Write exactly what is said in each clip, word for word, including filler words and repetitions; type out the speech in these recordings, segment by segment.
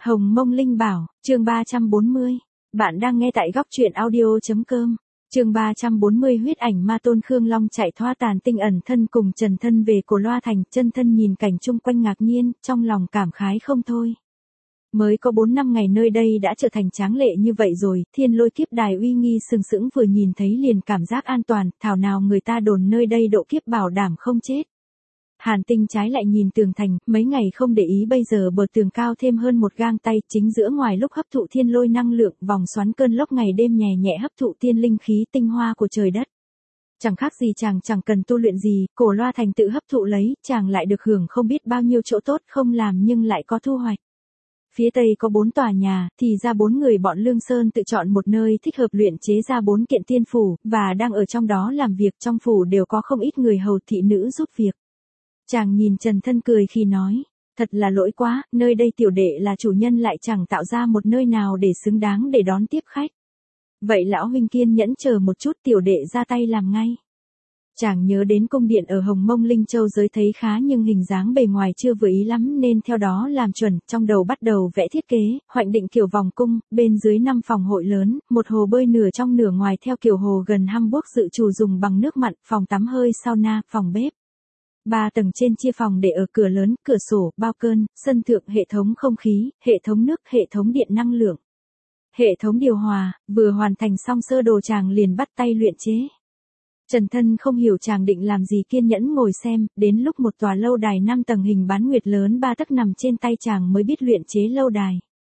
Hồng Mông Linh Bảo, chương ba trăm bốn mươi. Bạn đang nghe tại góc truyện audio chấm com. Chương ba trăm bốn mươi huyết ảnh ma tôn Khương Long chạy thoát tàn tinh ẩn thân cùng Trần Thân về Cổ Loa Thành, chân thân nhìn cảnh chung quanh ngạc nhiên, trong lòng cảm khái không thôi. Mới có bốn năm ngày nơi đây đã trở thành tráng lệ như vậy rồi, Thiên Lôi Kiếp Đài uy nghi sừng sững vừa nhìn thấy liền cảm giác an toàn, thảo nào người ta đồn nơi đây độ kiếp bảo đảm không chết. Hàn Tinh trái lại nhìn tường thành, mấy ngày không để ý bây giờ bờ tường cao thêm hơn một gang tay, chính giữa ngoài lúc hấp thụ thiên lôi năng lượng, vòng xoắn cơn lốc ngày đêm nhẹ nhẹ hấp thụ tiên linh khí tinh hoa của trời đất. Chẳng khác gì chàng chẳng cần tu luyện gì, Cổ Loa Thành tự hấp thụ lấy, chàng lại được hưởng không biết bao nhiêu chỗ tốt, không làm nhưng lại có thu hoạch. Phía tây có bốn tòa nhà, thì ra bốn người bọn Lương Sơn tự chọn một nơi thích hợp luyện chế ra bốn kiện tiên phủ, và đang ở trong đó làm việc. Trong phủ đều có không ít người hầu thị nữ giúp việc. Chàng nhìn Trần Thân cười khi nói, thật là lỗi quá, nơi đây tiểu đệ là chủ nhân lại chẳng tạo ra một nơi nào để xứng đáng để đón tiếp khách. Vậy lão huynh kiên nhẫn chờ một chút, tiểu đệ ra tay làm ngay. Chàng nhớ đến cung điện ở Hồng Mông Linh Châu giới thấy khá nhưng hình dáng bề ngoài chưa vừa ý lắm nên theo đó làm chuẩn, trong đầu bắt đầu vẽ thiết kế, hoạch định kiểu vòng cung, bên dưới năm phòng hội lớn, một hồ bơi nửa trong nửa ngoài theo kiểu hồ gần Hamburg dự trù dùng bằng nước mặn, phòng tắm hơi sauna, phòng bếp. Ba tầng trên chia phòng để ở cửa lớn, cửa sổ, bao cơn, sân thượng hệ thống không khí, hệ thống nước, hệ thống điện năng lượng. Hệ thống điều hòa, vừa hoàn thành xong sơ đồ chàng liền bắt tay luyện chế. Trần Thân không hiểu chàng định làm gì kiên nhẫn ngồi xem, đến lúc một tòa lâu đài năm tầng hình bán nguyệt lớn ba tấc nằm trên tay chàng mới biết luyện chế lâu đài.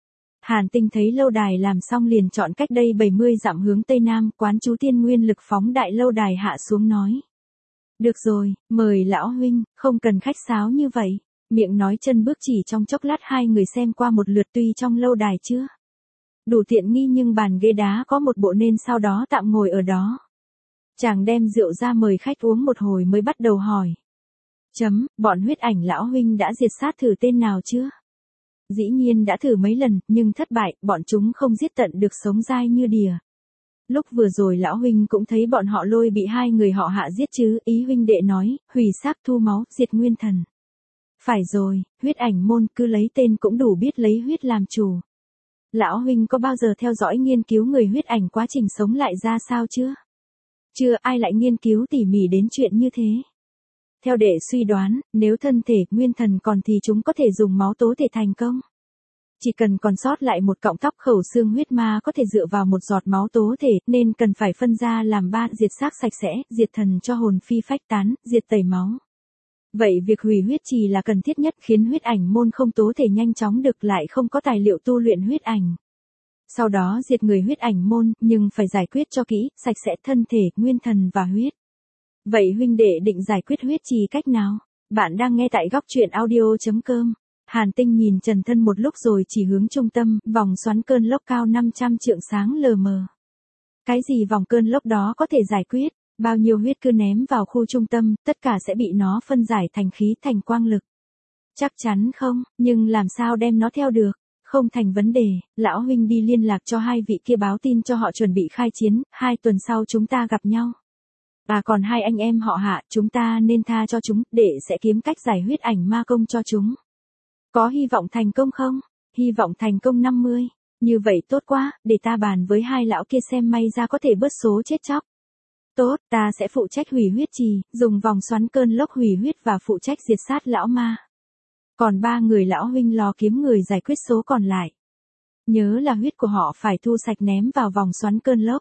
Hàn Tinh thấy lâu đài làm xong liền chọn cách đây bảy mươi dặm hướng tây nam, quán chú tiên nguyên lực phóng đại lâu đài hạ xuống nói. Được rồi, mời lão huynh, không cần khách sáo như vậy. Miệng nói chân bước chỉ trong chốc lát hai người xem qua một lượt tuy trong lâu đài chưa đủ tiện nghi nhưng bàn ghế đá có một bộ nên sau đó tạm ngồi ở đó. Chàng đem rượu ra mời khách uống một hồi mới bắt đầu hỏi. Chấm, bọn huyết ảnh lão huynh đã diệt sát thử tên nào chưa? Dĩ nhiên đã thử mấy lần, nhưng thất bại, bọn chúng không giết tận được sống dai như đìa. Lúc vừa rồi lão huynh cũng thấy bọn họ Lôi bị hai người họ Hạ giết chứ, ý huynh đệ nói, hủy xác thu máu, diệt nguyên thần. Phải rồi, huyết ảnh môn cứ lấy tên cũng đủ biết lấy huyết làm chủ. Lão huynh có bao giờ theo dõi nghiên cứu người huyết ảnh quá trình sống lại ra sao chưa? Chưa ai lại nghiên cứu tỉ mỉ đến chuyện như thế. Theo đệ suy đoán, nếu thân thể, nguyên thần còn thì chúng có thể dùng máu tố thể thành công. Chỉ cần còn sót lại một cọng tóc khẩu xương huyết ma có thể dựa vào một giọt máu tố thể nên cần phải phân ra làm ba, diệt xác sạch sẽ, diệt thần cho hồn phi phách tán, diệt tẩy máu. Vậy việc hủy huyết trì là cần thiết nhất khiến huyết ảnh môn không tố thể nhanh chóng được lại không có tài liệu tu luyện huyết ảnh. Sau đó diệt người huyết ảnh môn nhưng phải giải quyết cho kỹ, sạch sẽ thân thể, nguyên thần và huyết. Vậy huynh đệ định giải quyết huyết trì cách nào? Bạn đang nghe tại góc truyện audio chấm com. Hàn Tinh nhìn Trần Thân một lúc rồi chỉ hướng trung tâm, vòng xoắn cơn lốc cao năm trăm trượng sáng lờ mờ. Cái gì vòng cơn lốc đó có thể giải quyết, bao nhiêu huyết cứ ném vào khu trung tâm, tất cả sẽ bị nó phân giải thành khí thành quang lực. Chắc chắn không, nhưng làm sao đem nó theo được? Không thành vấn đề, lão huynh đi liên lạc cho hai vị kia báo tin cho họ chuẩn bị khai chiến, hai tuần sau chúng ta gặp nhau. À còn hai anh em họ Hạ, chúng ta nên tha cho chúng, để sẽ kiếm cách giải huyết ảnh ma công cho chúng. Có hy vọng thành công không? Hy vọng thành công năm mươi. Như vậy tốt quá, để ta bàn với hai lão kia xem may ra có thể bớt số chết chóc. Tốt, ta sẽ phụ trách hủy huyết trì, dùng vòng xoắn cơn lốc hủy huyết và phụ trách diệt sát lão ma. Còn ba người lão huynh lo kiếm người giải quyết số còn lại. Nhớ là huyết của họ phải thu sạch ném vào vòng xoắn cơn lốc.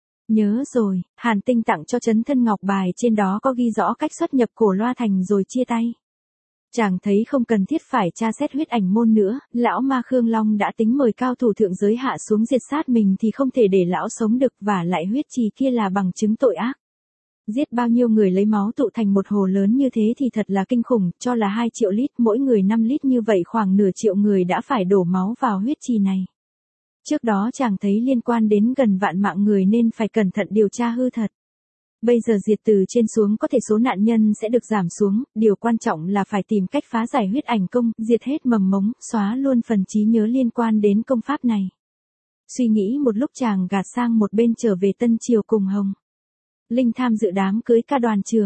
Nhớ rồi, Hàn Tinh tặng cho Trấn Thân ngọc bài trên đó có ghi rõ cách xuất nhập Cổ Loa Thành rồi chia tay. Chàng thấy không cần thiết phải tra xét huyết ảnh môn nữa, lão ma Khương Long đã tính mời cao thủ thượng giới hạ xuống diệt sát mình thì không thể để lão sống được và lại huyết trì kia là bằng chứng tội ác. Giết bao nhiêu người lấy máu tụ thành một hồ lớn như thế thì thật là kinh khủng, cho là hai triệu lít, mỗi người năm lít như vậy khoảng nửa triệu người đã phải đổ máu vào huyết trì này. Trước đó chàng thấy liên quan đến gần vạn mạng người nên phải cẩn thận điều tra hư thật. Bây giờ diệt từ trên xuống có thể số nạn nhân sẽ được giảm xuống, điều quan trọng là phải tìm cách phá giải huyết ảnh công, diệt hết mầm mống, xóa luôn phần trí nhớ liên quan đến công pháp này. Suy nghĩ một lúc chàng gạt sang một bên trở về Tân Triều cùng Hồng Linh tham dự đám cưới ca đoàn trường.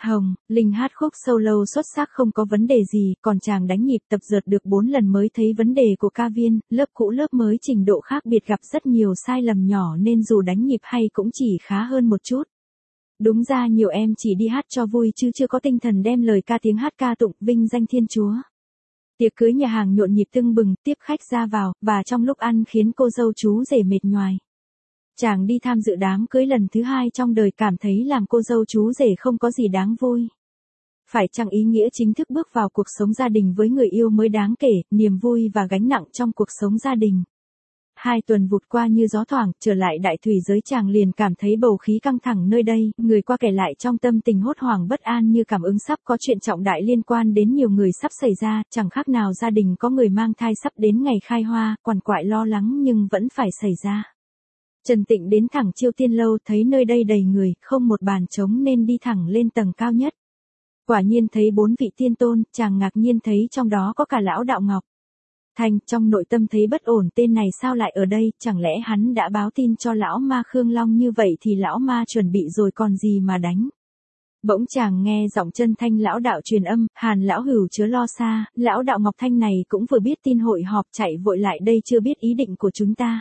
Hồng, Linh hát khúc solo xuất sắc không có vấn đề gì, còn chàng đánh nhịp tập dượt được bốn lần mới thấy vấn đề của ca viên, lớp cũ lớp mới trình độ khác biệt gặp rất nhiều sai lầm nhỏ nên dù đánh nhịp hay cũng chỉ khá hơn một chút. Đúng ra nhiều em chỉ đi hát cho vui chứ chưa có tinh thần đem lời ca tiếng hát ca tụng vinh danh Thiên Chúa. Tiệc cưới nhà hàng nhộn nhịp tưng bừng, tiếp khách ra vào, và trong lúc ăn khiến cô dâu chú rể mệt nhoài. Chàng đi tham dự đám cưới lần thứ hai trong đời cảm thấy làm cô dâu chú rể không có gì đáng vui. Phải chăng ý nghĩa chính thức bước vào cuộc sống gia đình với người yêu mới đáng kể, niềm vui và gánh nặng trong cuộc sống gia đình. Hai tuần vụt qua như gió thoảng, trở lại đại thủy giới chàng liền cảm thấy bầu khí căng thẳng nơi đây, người qua kể lại trong tâm tình hốt hoảng bất an như cảm ứng sắp có chuyện trọng đại liên quan đến nhiều người sắp xảy ra, chẳng khác nào gia đình có người mang thai sắp đến ngày khai hoa, quằn quại lo lắng nhưng vẫn phải xảy ra. Trần Tịnh đến thẳng Chiêu Tiên Lâu thấy nơi đây đầy người, không một bàn trống nên đi thẳng lên tầng cao nhất. Quả nhiên thấy bốn vị tiên tôn, chàng ngạc nhiên thấy trong đó có cả lão Đạo Ngọc. Thành trong nội tâm thấy bất ổn, tên này sao lại ở đây, chẳng lẽ hắn đã báo tin cho lão ma Khương Long như vậy thì lão ma chuẩn bị rồi còn gì mà đánh. Bỗng chàng nghe giọng chân thanh lão đạo truyền âm, Hàn lão hửu chớ lo xa, lão Đạo Ngọc Thanh này cũng vừa biết tin hội họp chạy vội lại đây chưa biết ý định của chúng ta.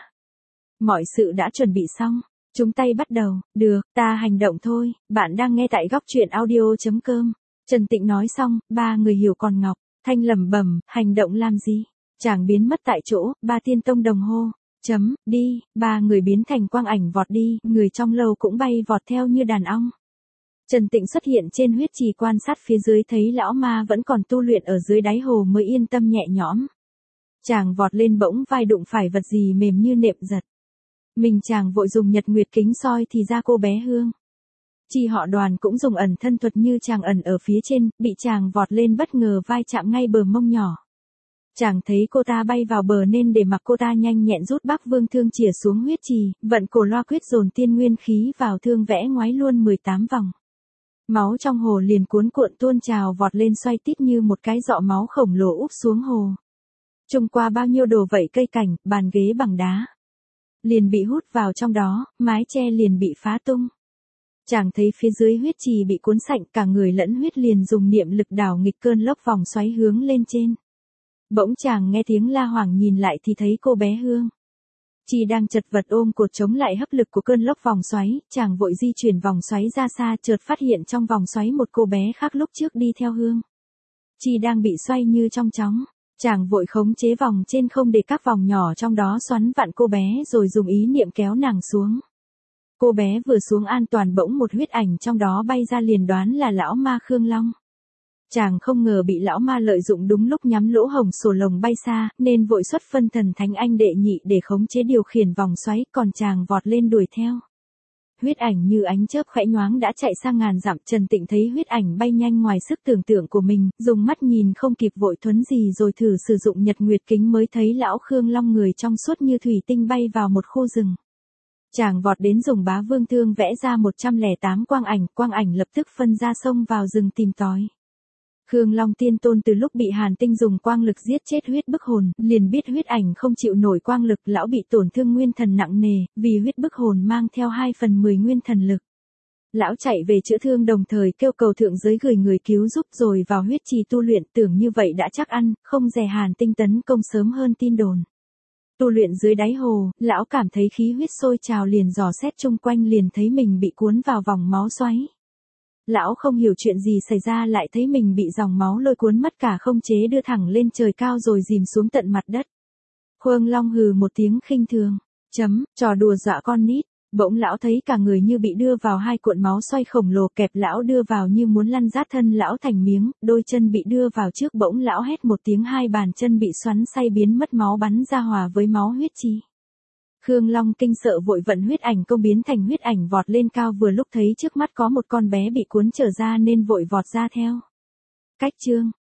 Mọi sự đã chuẩn bị xong, chúng tay bắt đầu, được, ta hành động thôi, bạn đang nghe tại góc truyện audio chấm com. Trần Tịnh nói xong, ba người hiểu còn Ngọc, Thanh lẩm bẩm, hành động làm gì? Chàng biến mất tại chỗ, ba tiên tông đồng hô, chấm, đi, ba người biến thành quang ảnh vọt đi, người trong lâu cũng bay vọt theo như đàn ong. Trần Tịnh xuất hiện trên huyết trì quan sát phía dưới thấy lão ma vẫn còn tu luyện ở dưới đáy hồ mới yên tâm nhẹ nhõm. Chàng vọt lên bỗng vai đụng phải vật gì mềm như nệm giật. Mình chàng vội dùng nhật nguyệt kính soi thì ra cô bé Hương. Chi họ Đoàn cũng dùng ẩn thân thuật như chàng ẩn ở phía trên, bị chàng vọt lên bất ngờ vai chạm ngay bờ mông nhỏ. Chàng thấy cô ta bay vào bờ nên để mặc cô ta nhanh nhẹn rút Bắc Vương thương chìa xuống huyết trì, vận cổ loa quyết dồn tiên nguyên khí vào thương vẽ ngoái luôn mười tám vòng. Máu trong hồ liền cuốn cuộn tuôn trào vọt lên xoay tít như một cái giọ máu khổng lồ úp xuống hồ. Trung qua bao nhiêu đồ vậy cây cảnh, bàn ghế bằng đá. Liền bị hút vào trong đó, mái che liền bị phá tung. Chàng thấy phía dưới huyết trì bị cuốn sạch cả người lẫn huyết liền dùng niệm lực đảo nghịch cơn lốc vòng xoáy hướng lên trên. Bỗng chàng nghe tiếng la hoảng nhìn lại thì thấy cô bé Hương. Chi đang chật vật ôm cột chống lại hấp lực của cơn lốc vòng xoáy, chàng vội di chuyển vòng xoáy ra xa chợt phát hiện trong vòng xoáy một cô bé khác lúc trước đi theo Hương. Chi đang bị xoay như trong chóng, chàng vội khống chế vòng trên không để các vòng nhỏ trong đó xoắn vặn cô bé rồi dùng ý niệm kéo nàng xuống. Cô bé vừa xuống an toàn bỗng một huyết ảnh trong đó bay ra liền đoán là lão ma Khương Long. Chàng không ngờ bị lão ma lợi dụng đúng lúc nhắm lỗ hổng sổ lồng bay xa, nên vội xuất phân thần thánh anh đệ nhị để khống chế điều khiển vòng xoáy, còn chàng vọt lên đuổi theo. Huyết ảnh như ánh chớp khẽ nhoáng đã chạy sang ngàn dặm, Trần Tịnh thấy huyết ảnh bay nhanh ngoài sức tưởng tượng của mình, dùng mắt nhìn không kịp vội thuấn gì rồi thử sử dụng nhật nguyệt kính mới thấy lão Khương Long người trong suốt như thủy tinh bay vào một khu rừng. Chàng vọt đến dùng bá vương thương vẽ ra một trăm lẻ tám quang ảnh, quang ảnh lập tức phân ra sông vào rừng tìm tòi. Khương Long tiên tôn từ lúc bị Hàn Tinh dùng quang lực giết chết huyết bức hồn, liền biết huyết ảnh không chịu nổi quang lực, lão bị tổn thương nguyên thần nặng nề, vì huyết bức hồn mang theo hai phần mười nguyên thần lực. Lão chạy về chữa thương đồng thời kêu cầu thượng giới gửi người cứu giúp rồi vào huyết trì tu luyện, tưởng như vậy đã chắc ăn, không dè Hàn Tinh tấn công sớm hơn tin đồn. Tu luyện dưới đáy hồ, lão cảm thấy khí huyết sôi trào liền dò xét chung quanh liền thấy mình bị cuốn vào vòng máu xoáy. Lão không hiểu chuyện gì xảy ra lại thấy mình bị dòng máu lôi cuốn mất cả không chế đưa thẳng lên trời cao rồi dìm xuống tận mặt đất. Khương Long hừ một tiếng khinh thường, chấm, trò đùa dọa con nít, bỗng lão thấy cả người như bị đưa vào hai cuộn máu xoay khổng lồ kẹp lão đưa vào như muốn lăn rát thân lão thành miếng, đôi chân bị đưa vào trước bỗng lão hét một tiếng hai bàn chân bị xoắn xay biến mất máu bắn ra hòa với máu huyết chi. Khương Long kinh sợ vội vận huyết ảnh công biến thành huyết ảnh vọt lên cao vừa lúc thấy trước mắt có một con bé bị cuốn trở ra nên vội vọt ra theo. Cách chương